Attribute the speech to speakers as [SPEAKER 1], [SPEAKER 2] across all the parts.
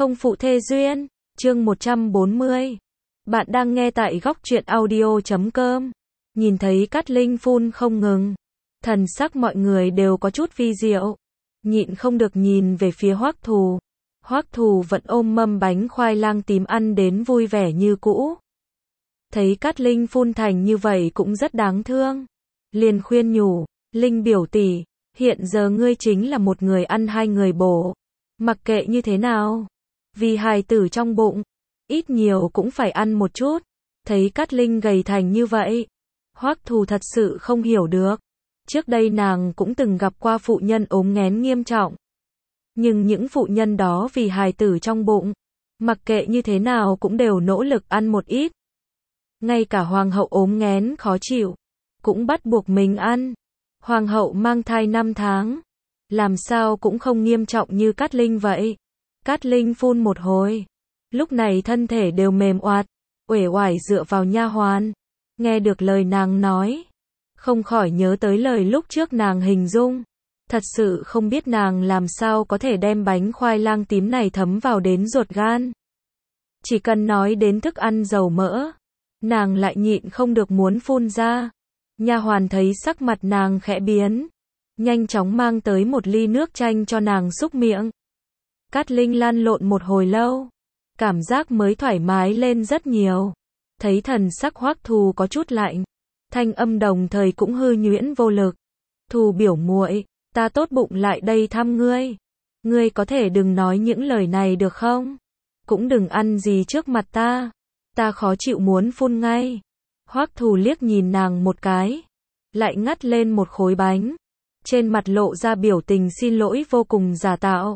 [SPEAKER 1] Không phụ thê duyên, chương 140. Bạn đang nghe tại góc truyện audio.com. Nhìn thấy Cát Linh phun không ngừng, thần sắc mọi người đều có chút vi diệu, nhịn không được nhìn về phía Hoắc Thù. Hoắc Thù vẫn ôm mâm bánh khoai lang tím ăn đến vui vẻ như cũ. Thấy Cát Linh phun thành như vậy cũng rất đáng thương, liền khuyên nhủ, Linh biểu tỷ, hiện giờ ngươi chính là một người ăn hai người bổ, mặc kệ như thế nào, vì hài tử trong bụng, ít nhiều cũng phải ăn một chút. Thấy Cát Linh gầy thành như vậy, Hoắc Thù thật sự không hiểu được. Trước đây nàng cũng từng gặp qua phụ nhân ốm nghén nghiêm trọng, nhưng những phụ nhân đó vì hài tử trong bụng, mặc kệ như thế nào cũng đều nỗ lực ăn một ít. Ngay cả hoàng hậu ốm nghén khó chịu, cũng bắt buộc mình ăn. Hoàng hậu mang thai 5 tháng, làm sao cũng không nghiêm trọng như Cát Linh vậy. Cát Linh phun một hồi, lúc này thân thể đều mềm oạt, uể oải dựa vào nha hoàn. Nghe được lời nàng nói, không khỏi nhớ tới lời lúc trước nàng hình dung. Thật sự không biết nàng làm sao có thể đem bánh khoai lang tím này thấm vào đến ruột gan. Chỉ cần nói đến thức ăn dầu mỡ, nàng lại nhịn không được muốn phun ra. Nha hoàn thấy sắc mặt nàng khẽ biến, nhanh chóng mang tới một ly nước chanh cho nàng xúc miệng. Cát Linh lăn lộn một hồi lâu, cảm giác mới thoải mái lên rất nhiều. Thấy thần sắc Hoắc Thù có chút lạnh, thanh âm đồng thời cũng hư nhuyễn vô lực. Thù biểu muội, ta tốt bụng lại đây thăm ngươi. Ngươi có thể đừng nói những lời này được không? Cũng đừng ăn gì trước mặt ta. Ta khó chịu muốn phun ngay. Hoắc Thù liếc nhìn nàng một cái, lại ngắt lên một khối bánh. Trên mặt lộ ra biểu tình xin lỗi vô cùng giả tạo.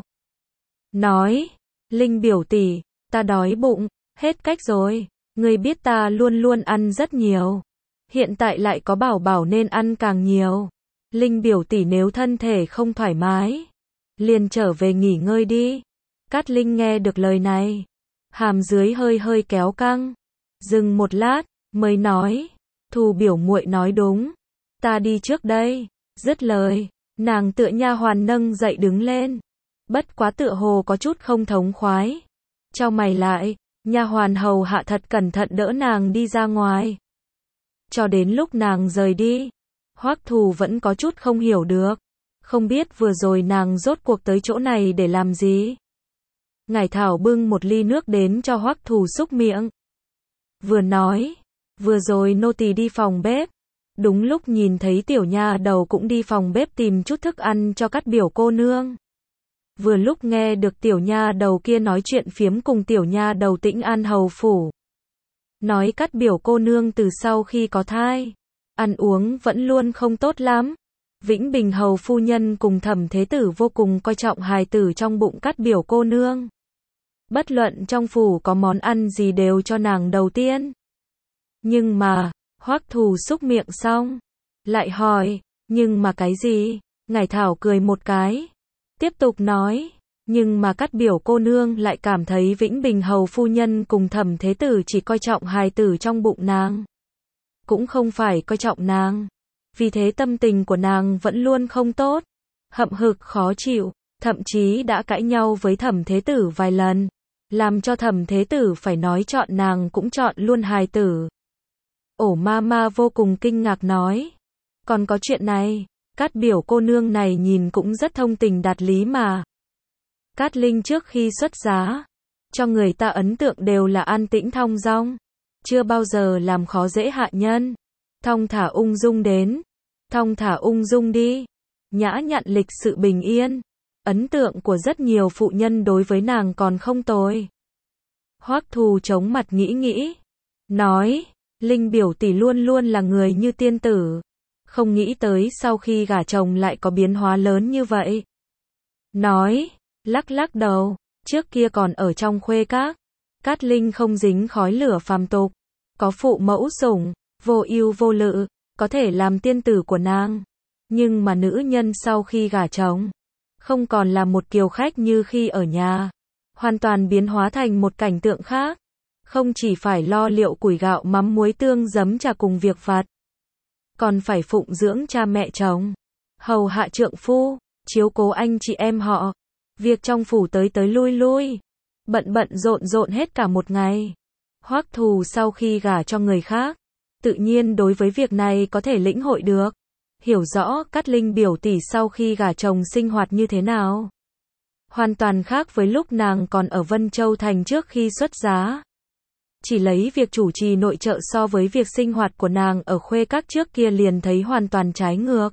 [SPEAKER 1] Nói, Linh biểu tỷ, ta đói bụng, hết cách rồi. Ngươi biết ta luôn luôn ăn rất nhiều. Hiện tại lại có bảo bảo nên ăn càng nhiều. Linh biểu tỷ nếu thân thể không thoải mái, liền trở về nghỉ ngơi đi. Cát Linh nghe được lời này, hàm dưới hơi hơi kéo căng. Dừng một lát, mới nói, Thù biểu muội nói đúng. Ta đi trước đây. Dứt lời, nàng tựa nha hoàn nâng dậy đứng lên. Bất quá tựa hồ có chút không thống khoái. Chau mày lại, nha hoàn hầu hạ thật cẩn thận đỡ nàng đi ra ngoài. Cho đến lúc nàng rời đi, Hoắc Thù vẫn có chút không hiểu được. Không biết vừa rồi nàng rốt cuộc tới chỗ này để làm gì. Ngải Thảo bưng một ly nước đến cho Hoắc Thù xúc miệng. Vừa nói, vừa rồi nô tỳ đi phòng bếp. Đúng lúc nhìn thấy tiểu nha đầu cũng đi phòng bếp tìm chút thức ăn cho Cát biểu cô nương. Vừa lúc nghe được tiểu nha đầu kia nói chuyện phiếm cùng tiểu nha đầu Tĩnh An hầu phủ. Nói Cát biểu cô nương từ sau khi có thai, ăn uống vẫn luôn không tốt lắm. Vĩnh Bình hầu phu nhân cùng Thẩm thế tử vô cùng coi trọng hài tử trong bụng Cát biểu cô nương. Bất luận trong phủ có món ăn gì đều cho nàng đầu tiên. Nhưng mà, Hoắc Thù xúc miệng xong, lại hỏi, nhưng mà cái gì? Ngải Thảo cười một cái, tiếp tục nói, nhưng mà Cát biểu cô nương lại cảm thấy Vĩnh Bình hầu phu nhân cùng Thẩm thế tử chỉ coi trọng hài tử trong bụng nàng, cũng không phải coi trọng nàng. Vì thế tâm tình của nàng vẫn luôn không tốt, hậm hực khó chịu, thậm chí đã cãi nhau với Thẩm thế tử vài lần, làm cho Thẩm thế tử phải nói chọn nàng cũng chọn luôn hài tử. Ổ ma vô cùng kinh ngạc nói, còn có chuyện này? Cát biểu cô nương này nhìn cũng rất thông tình đạt lý mà. Cát Linh trước khi xuất giá, cho người ta ấn tượng đều là an tĩnh thong dong, chưa bao giờ làm khó dễ hạ nhân, thong thả ung dung đến, thong thả ung dung đi, nhã nhặn lịch sự bình yên. Ấn tượng của rất nhiều phụ nhân đối với nàng còn không tồi. Hoắc Thù chống mặt nghĩ, nói, Linh biểu tỷ luôn luôn là người như tiên tử, không nghĩ tới sau khi gả chồng lại có biến hóa lớn như vậy. Nói, lắc đầu, trước kia còn ở trong khuê các, Cát Linh không dính khói lửa phàm tục, có phụ mẫu sủng, vô ưu vô lự, có thể làm tiên tử của nàng. Nhưng mà nữ nhân sau khi gả chồng, không còn là một kiều khách như khi ở nhà, hoàn toàn biến hóa thành một cảnh tượng khác. Không chỉ phải lo liệu củi gạo mắm muối tương giấm trà cùng việc vặt, còn phải phụng dưỡng cha mẹ chồng, hầu hạ trượng phu, chiếu cố anh chị em họ, việc trong phủ tới tới lui lui. bận bận rộn rộn hết cả một ngày. Hoắc Thù sau khi gả cho người khác, tự nhiên đối với việc này có thể lĩnh hội được, hiểu rõ Cát Linh biểu tỷ sau khi gả chồng sinh hoạt như thế nào. Hoàn toàn khác với lúc nàng còn ở Vân Châu Thành trước khi xuất giá. Chỉ lấy việc chủ trì nội trợ so với việc sinh hoạt của nàng ở Khuê Các trước kia liền thấy hoàn toàn trái ngược.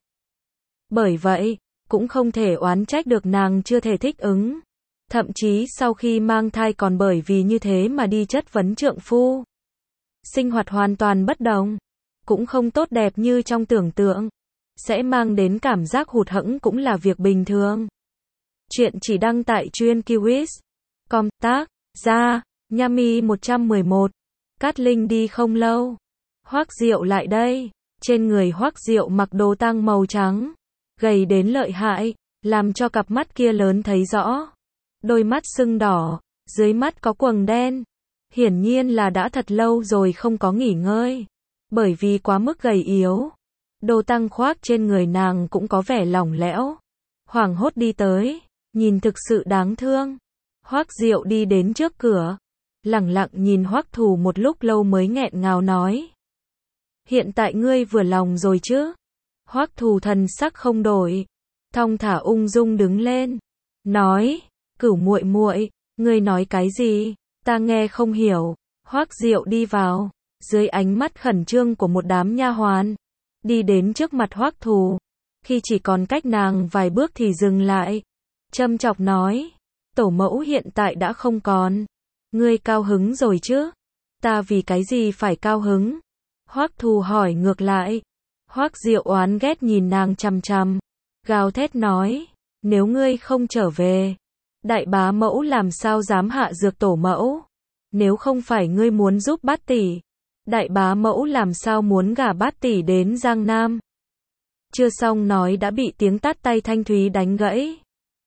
[SPEAKER 1] Bởi vậy, cũng không thể oán trách được nàng chưa thể thích ứng. Thậm chí sau khi mang thai còn bởi vì như thế mà đi chất vấn trượng phu. Sinh hoạt hoàn toàn bất đồng, cũng không tốt đẹp như trong tưởng tượng. Sẽ mang đến cảm giác hụt hẫng cũng là việc bình thường. Chuyện chỉ đăng tại Truyện Kiwis.com, tác giả Nhami 111. Cát Linh đi không lâu, Hoắc Diệu lại đây. Trên người Hoắc Diệu mặc đồ tang màu trắng, gầy đến lợi hại, làm cho cặp mắt kia lớn thấy rõ. Đôi mắt sưng đỏ, dưới mắt có quầng đen. Hiển nhiên là đã thật lâu rồi không có nghỉ ngơi, bởi vì quá mức gầy yếu. Đồ tang khoác trên người nàng cũng có vẻ lỏng lẻo. Hoảng hốt đi tới, nhìn thực sự đáng thương. Hoắc Diệu đi đến trước cửa, lẳng lặng nhìn Hoắc Thù một lúc lâu mới nghẹn ngào nói: "Hiện tại ngươi vừa lòng rồi chứ?" Hoắc Thù thần sắc không đổi, thong thả ung dung đứng lên, nói: "Cửu muội muội, ngươi nói cái gì? Ta nghe không hiểu." Hoắc Diệu đi vào, dưới ánh mắt khẩn trương của một đám nha hoàn, đi đến trước mặt Hoắc Thù, khi chỉ còn cách nàng vài bước thì dừng lại, châm chọc nói: "Tổ mẫu hiện tại đã không còn, ngươi cao hứng rồi chứ?" "Ta vì cái gì phải cao hứng?" Hoắc Thù hỏi ngược lại. Hoắc Diệu oán ghét nhìn nàng chằm chằm, gào thét nói: "Nếu ngươi không trở về, đại bá mẫu làm sao dám hạ dược tổ mẫu? Nếu không phải ngươi muốn giúp Bát tỷ, đại bá mẫu làm sao muốn gả Bát tỷ đến Giang Nam?" Chưa xong nói đã bị tiếng tát tay thanh thúy đánh gãy.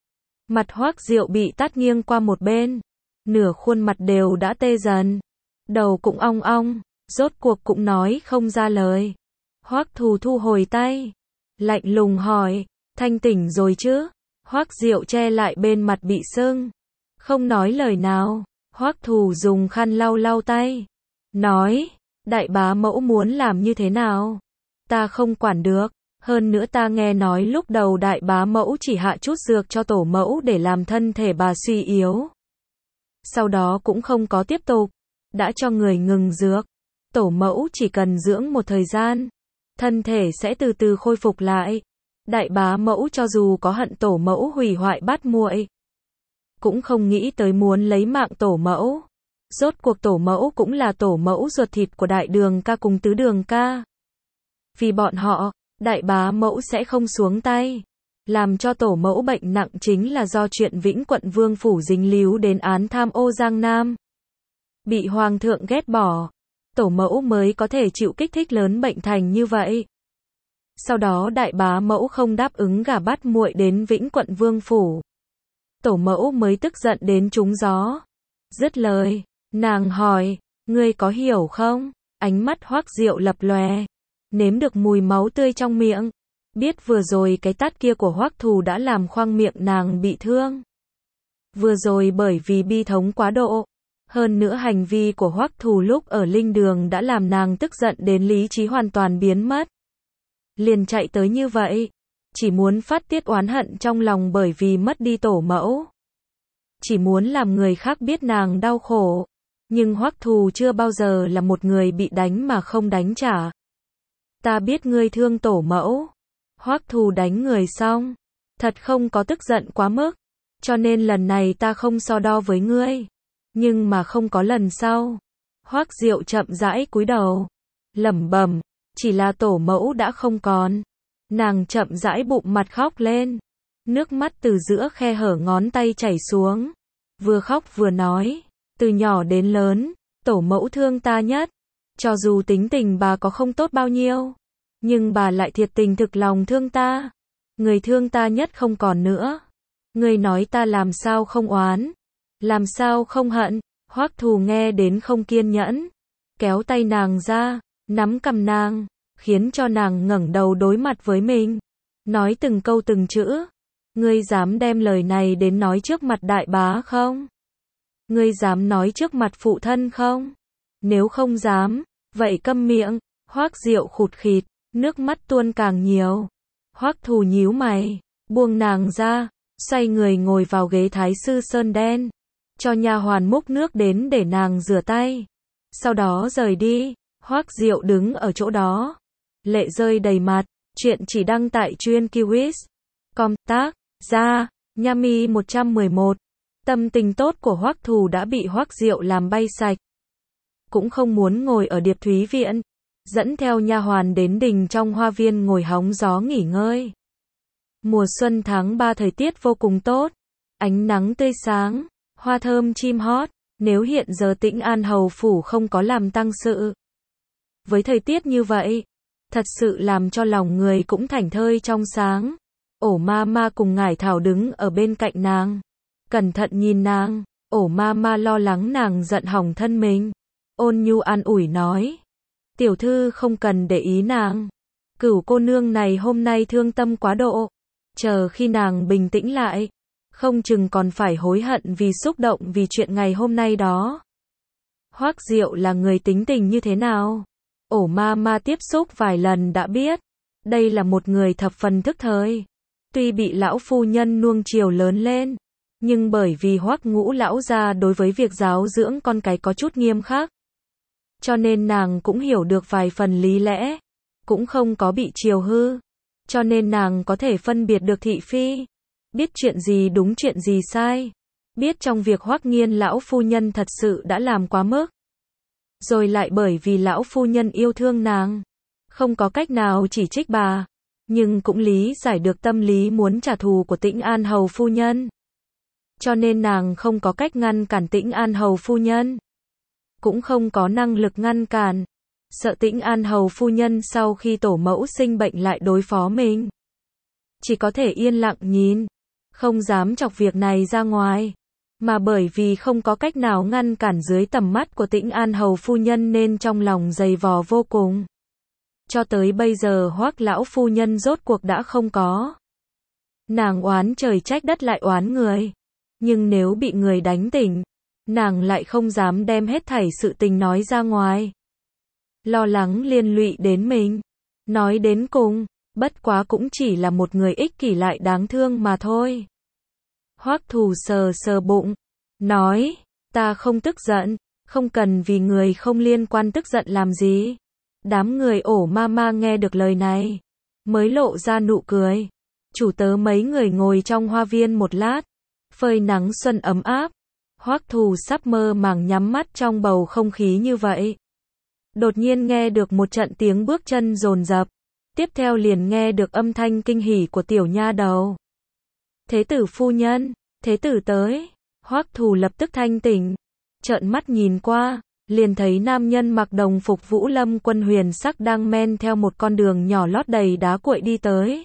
[SPEAKER 1] Mặt Hoắc Diệu bị tát nghiêng qua một bên, nửa khuôn mặt đều đã tê dần, đầu cũng ong ong, rốt cuộc cũng nói không ra lời. Hoắc Thù thu hồi tay, lạnh lùng hỏi: "Thanh tỉnh rồi chứ?" Hoắc Diệu che lại bên mặt bị sưng, không nói lời nào. Hoắc Thù dùng khăn lau lau tay, nói: "Đại bá mẫu muốn làm như thế nào? Ta không quản được. Hơn nữa ta nghe nói lúc đầu đại bá mẫu chỉ hạ chút dược cho tổ mẫu để làm thân thể bà suy yếu. Sau đó cũng không có tiếp tục, đã cho người ngừng dược. Tổ mẫu chỉ cần dưỡng một thời gian, thân thể sẽ từ từ khôi phục lại. Đại bá mẫu cho dù có hận tổ mẫu hủy hoại Bát muội, cũng không nghĩ tới muốn lấy mạng tổ mẫu. Rốt cuộc tổ mẫu cũng là tổ mẫu ruột thịt của đại đường ca cùng tứ đường ca. Vì bọn họ, đại bá mẫu sẽ không xuống tay. Làm cho tổ mẫu bệnh nặng chính là do chuyện Vĩnh Quận Vương phủ dính líu đến án tham ô Giang Nam. Bị hoàng thượng ghét bỏ, tổ mẫu mới có thể chịu kích thích lớn bệnh thành như vậy. Sau đó đại bá mẫu không đáp ứng gả Bát muội đến Vĩnh Quận Vương phủ. Tổ mẫu mới tức giận đến trúng gió." Dứt lời, nàng hỏi: "Ngươi có hiểu không?" Ánh mắt Hoắc Diệu lập lòe, nếm được mùi máu tươi trong miệng, biết vừa rồi cái tát kia của Hoắc Thù đã làm khoang miệng nàng bị thương. Vừa rồi bởi vì bi thống quá độ, hơn nữa hành vi của Hoắc Thù lúc ở linh đường đã làm nàng tức giận đến lý trí hoàn toàn biến mất. Liền chạy tới như vậy, chỉ muốn phát tiết oán hận trong lòng bởi vì mất đi tổ mẫu. Chỉ muốn làm người khác biết nàng đau khổ. Nhưng Hoắc Thù chưa bao giờ là một người bị đánh mà không đánh trả. "Ta biết ngươi thương tổ mẫu." Hoắc Thù đánh người xong, thật không có tức giận quá mức, cho nên lần này ta không so đo với ngươi. Nhưng mà không có lần sau. Hoắc Diệu chậm rãi cúi đầu, lẩm bẩm: "Chỉ là tổ mẫu đã không còn." Nàng chậm rãi bụng mặt khóc lên, nước mắt từ giữa khe hở ngón tay chảy xuống, vừa khóc vừa nói: "Từ nhỏ đến lớn, tổ mẫu thương ta nhất. Cho dù tính tình bà có không tốt bao nhiêu, nhưng bà lại thiệt tình thực lòng thương ta. Người thương ta nhất không còn nữa. Người nói ta làm sao không oán, làm sao không hận." Hoắc Thù nghe đến không kiên nhẫn, kéo tay nàng ra, nắm cằm nàng, khiến cho nàng ngẩng đầu đối mặt với mình, nói từng câu từng chữ: "Ngươi dám đem lời này đến nói trước mặt đại bá không?" Ngươi dám nói trước mặt phụ thân không? Nếu không dám, vậy câm miệng. Hoắc Diệu khụt khịt, nước mắt tuôn càng nhiều. Hoắc Thù nhíu mày, buông nàng ra, xoay người ngồi vào ghế thái sư sơn đen, cho nha hoàn múc nước đến để nàng rửa tay. Sau đó rời đi. Hoắc Diệu đứng ở chỗ đó, lệ rơi đầy mặt. Chuyện chỉ đăng tại Truyện Kiwis.com. Tác giả Nhami 111. Tâm tình tốt của Hoắc Thù đã bị Hoắc Diệu làm bay sạch. Cũng không muốn ngồi ở Điệp Thúy Viện, dẫn theo nha hoàn đến đình trong hoa viên ngồi hóng gió nghỉ ngơi. Mùa xuân tháng 3 thời tiết vô cùng tốt, ánh nắng tươi sáng, hoa thơm chim hót. Nếu hiện giờ Tĩnh An hầu phủ không có làm tang sự, với thời tiết như vậy, thật sự làm cho lòng người cũng thảnh thơi trong sáng. Ổ ma ma cùng Ngải Thảo đứng ở bên cạnh nàng, cẩn thận nhìn nàng. Ổ ma ma lo lắng nàng giận hỏng thân mình, ôn nhu an ủi nói: tiểu thư không cần để ý nàng, Cửu cô nương này hôm nay thương tâm quá độ, chờ khi nàng bình tĩnh lại, không chừng còn phải hối hận vì xúc động vì chuyện ngày hôm nay đó. Hoắc Diệu là người tính tình như thế nào? Ổ ma ma tiếp xúc vài lần đã biết, đây là một người thập phần thức thời. Tuy bị lão phu nhân nuông chiều lớn lên, nhưng bởi vì Hoắc Ngũ lão gia đối với việc giáo dưỡng con cái có chút nghiêm khắc, cho nên nàng cũng hiểu được vài phần lý lẽ, cũng không có bị chiều hư, cho nên nàng có thể phân biệt được thị phi, biết chuyện gì đúng chuyện gì sai, biết trong việc Hoắc Nghiên lão phu nhân thật sự đã làm quá mức, rồi lại bởi vì lão phu nhân yêu thương nàng, không có cách nào chỉ trích bà, nhưng cũng lý giải được tâm lý muốn trả thù của Tĩnh An hầu phu nhân. Cho nên nàng không có cách ngăn cản Tĩnh An hầu phu nhân, cũng không có năng lực ngăn cản, sợ Tĩnh An hầu phu nhân sau khi tổ mẫu sinh bệnh lại đối phó mình. Chỉ có thể yên lặng nhìn, không dám chọc việc này ra ngoài, mà bởi vì không có cách nào ngăn cản dưới tầm mắt của Tĩnh An hầu phu nhân nên trong lòng dày vò vô cùng. Cho tới bây giờ Hoắc lão phu nhân rốt cuộc đã không có. Nàng oán trời trách đất lại oán người, nhưng nếu bị người đánh tỉnh, nàng lại không dám đem hết thảy sự tình nói ra ngoài. Lo lắng liên lụy đến mình. Nói đến cùng, bất quá cũng chỉ là một người ích kỷ lại đáng thương mà thôi. Hoắc Thù sờ sờ bụng, nói: ta không tức giận, không cần vì người không liên quan tức giận làm gì. Đám người Ổ ma ma nghe được lời này, mới lộ ra nụ cười. Chủ tớ mấy người ngồi trong hoa viên một lát, phơi nắng xuân ấm áp. Hoắc Thù sắp mơ màng nhắm mắt trong bầu không khí như vậy. Đột nhiên nghe được một trận tiếng bước chân dồn dập, tiếp theo liền nghe được âm thanh kinh hỉ của tiểu nha đầu. Thế tử phu nhân, thế tử tới. Hoắc Thù lập tức thanh tỉnh, trợn mắt nhìn qua, liền thấy nam nhân mặc đồng phục Vũ Lâm quân huyền sắc đang men theo một con đường nhỏ lót đầy đá cuội đi tới.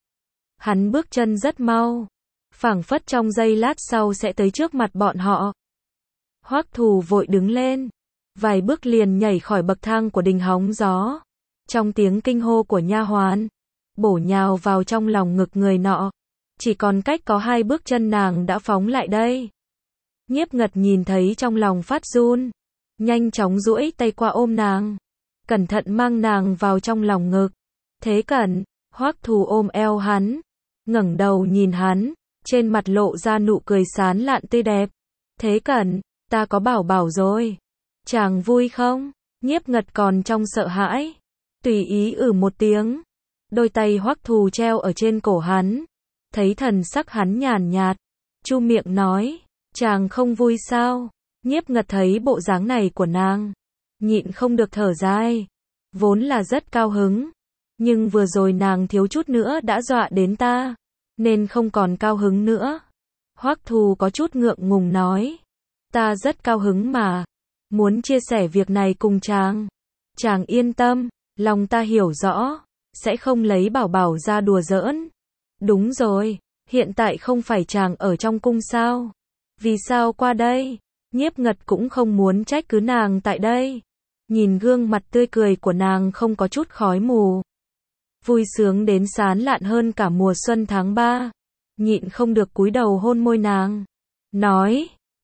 [SPEAKER 1] Hắn bước chân rất mau, phảng phất trong giây lát sau sẽ tới trước mặt bọn họ. Hoắc Thù vội đứng lên, vài bước liền nhảy khỏi bậc thang của đình hóng gió. Trong tiếng kinh hô của nha hoàn, bổ nhào vào trong lòng ngực người nọ. Chỉ còn cách có 2 bước chân nàng đã phóng lại đây. Nhiếp Ngật nhìn thấy trong lòng phát run, nhanh chóng duỗi tay qua ôm nàng, cẩn thận mang nàng vào trong lòng ngực. Thế Cẩn, Hoắc Thù ôm eo hắn, ngẩng đầu nhìn hắn, trên mặt lộ ra nụ cười sán lạn tươi đẹp. Thế Cẩn, ta có bảo bảo rồi. Chàng vui không? Nhiếp Ngật còn trong sợ hãi, tùy ý một tiếng. Đôi tay Hoắc Thù treo ở trên cổ hắn, thấy thần sắc hắn nhàn nhạt, chu miệng nói: chàng không vui sao? Nhiếp Ngật thấy bộ dáng này của nàng, nhịn không được thở dài. Vốn là rất cao hứng, nhưng vừa rồi nàng thiếu chút nữa đã dọa đến ta, nên không còn cao hứng nữa. Hoắc Thù có chút ngượng ngùng nói: ta rất cao hứng mà, muốn chia sẻ việc này cùng chàng. Chàng yên tâm, lòng ta hiểu rõ, sẽ không lấy bảo bảo ra đùa giỡn. Đúng rồi, hiện tại không phải chàng ở trong cung sao? Vì sao qua đây? Nhiếp Ngật cũng không muốn trách cứ nàng tại đây. Nhìn gương mặt tươi cười của nàng không có chút khói mù, vui sướng đến sán lạn hơn cả mùa xuân tháng 3. Nhịn không được cúi đầu hôn môi nàng, nói: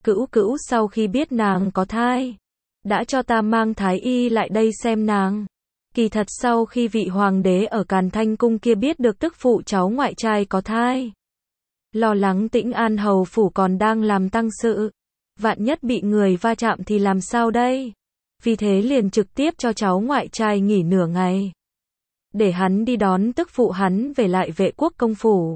[SPEAKER 1] Cữu Cữu sau khi biết nàng có thai, đã cho ta mang thái y lại đây xem nàng. Kỳ thật sau khi vị hoàng đế ở Càn Thanh cung kia biết được tức phụ cháu ngoại trai có thai, lo lắng Tĩnh An hầu phủ còn đang làm tang sự, vạn nhất bị người va chạm thì làm sao đây? Vì thế liền trực tiếp cho cháu ngoại trai nghỉ nửa ngày, để hắn đi đón tức phụ hắn về lại Vệ quốc công phủ.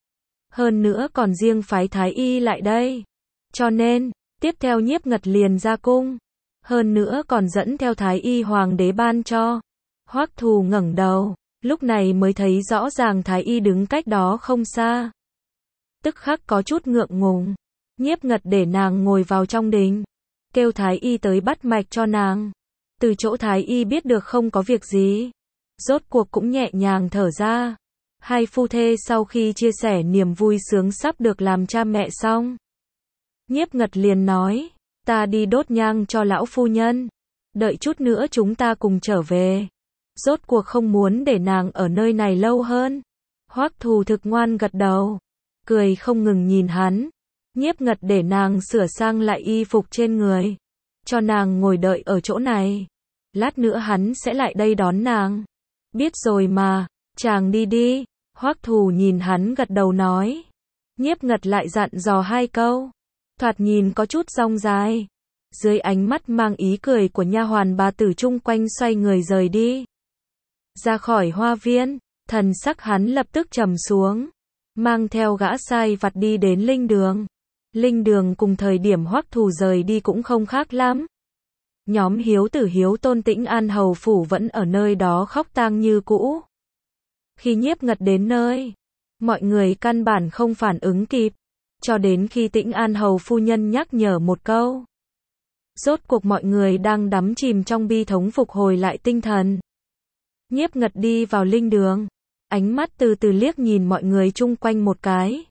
[SPEAKER 1] Hơn nữa còn riêng phái thái y lại đây. Cho nên, tiếp theo Nhiếp Ngật liền ra cung. Hơn nữa còn dẫn theo thái y hoàng đế ban cho. Hoắc Thù ngẩng đầu, lúc này mới thấy rõ ràng thái y đứng cách đó không xa. Tức khắc có chút ngượng ngùng. Nhiếp Ngật để nàng ngồi vào trong đình, kêu thái y tới bắt mạch cho nàng. Từ chỗ thái y biết được không có việc gì, rốt cuộc cũng nhẹ nhàng thở ra. Hai phu thê sau khi chia sẻ niềm vui sướng sắp được làm cha mẹ xong, Nhiếp Ngật liền nói, ta đi đốt nhang cho lão phu nhân, đợi chút nữa chúng ta cùng trở về. Rốt cuộc không muốn để nàng ở nơi này lâu hơn. Hoắc Thù thực ngoan gật đầu, cười không ngừng nhìn hắn. Nhiếp Ngật để nàng sửa sang lại y phục trên người, cho nàng ngồi đợi ở chỗ này. Lát nữa hắn sẽ lại đây đón nàng. Biết rồi mà, chàng đi đi. Hoắc Thù nhìn hắn gật đầu nói. Nhiếp Ngật lại dặn dò hai câu, thoạt nhìn có chút dong dài. Dưới ánh mắt mang ý cười của nha hoàn bà tử chung quanh xoay người rời đi. Ra khỏi hoa viên, thần sắc hắn lập tức trầm xuống, mang theo gã sai vặt đi đến linh đường. Linh đường cùng thời điểm Hoắc Thù rời đi cũng không khác lắm. Nhóm hiếu tử hiếu tôn Tĩnh An hầu phủ vẫn ở nơi đó khóc tang như cũ. Khi Nhiếp Ngật đến nơi, mọi người căn bản không phản ứng kịp, cho đến khi Tĩnh An hầu phu nhân nhắc nhở một câu. Rốt cuộc mọi người đang đắm chìm trong bi thống phục hồi lại tinh thần. Nhiếp Ngật đi vào linh đường, ánh mắt từ từ liếc nhìn mọi người chung quanh một cái.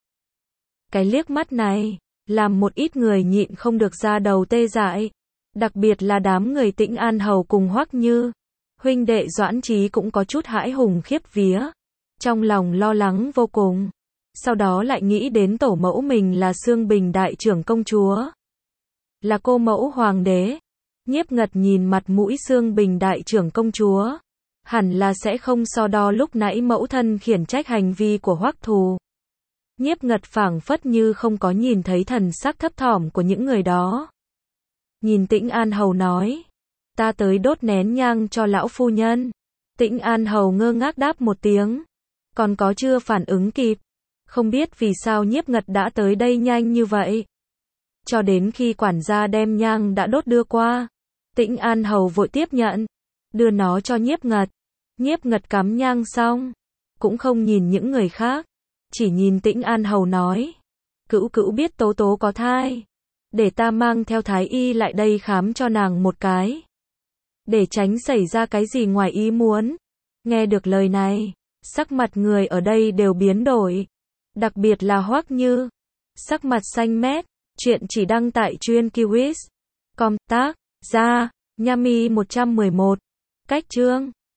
[SPEAKER 1] Cái liếc mắt này, làm một ít người nhịn không được ra đầu tê dại. Đặc biệt là đám người Tĩnh An hầu cùng Hoắc Như. Huynh đệ Doãn Chí cũng có chút hãi hùng khiếp vía. Trong lòng lo lắng vô cùng. Sau đó lại nghĩ đến tổ mẫu mình là Xương Bình đại trưởng công chúa, là cô mẫu hoàng đế. Nhiếp Ngật nhìn mặt mũi Xương Bình đại trưởng công chúa, hẳn là sẽ không so đo lúc nãy mẫu thân khiển trách hành vi của Hoắc Thù. Nhiếp Ngật phảng phất như không có nhìn thấy thần sắc thấp thỏm của những người đó. Nhìn Tĩnh An hầu nói, ta tới đốt nén nhang cho lão phu nhân. Tĩnh An hầu ngơ ngác đáp một tiếng, còn có chưa phản ứng kịp. Không biết vì sao Nhiếp Ngật đã tới đây nhanh như vậy. Cho đến khi quản gia đem nhang đã đốt đưa qua, Tĩnh An hầu vội tiếp nhận, đưa nó cho Nhiếp Ngật. Nhiếp Ngật cắm nhang xong, cũng không nhìn những người khác, chỉ nhìn Tĩnh An hầu nói, Cữu Cữu biết Tố Tố có thai, để ta mang theo thái y lại đây khám cho nàng một cái, để tránh xảy ra cái gì ngoài ý muốn. Nghe được lời này, sắc mặt người ở đây đều biến đổi, đặc biệt là Hoắc Như, sắc mặt xanh mét. Chuyện chỉ đăng tại Truyện Kiwis. Com tác, ra, Nhami 111. Cách chương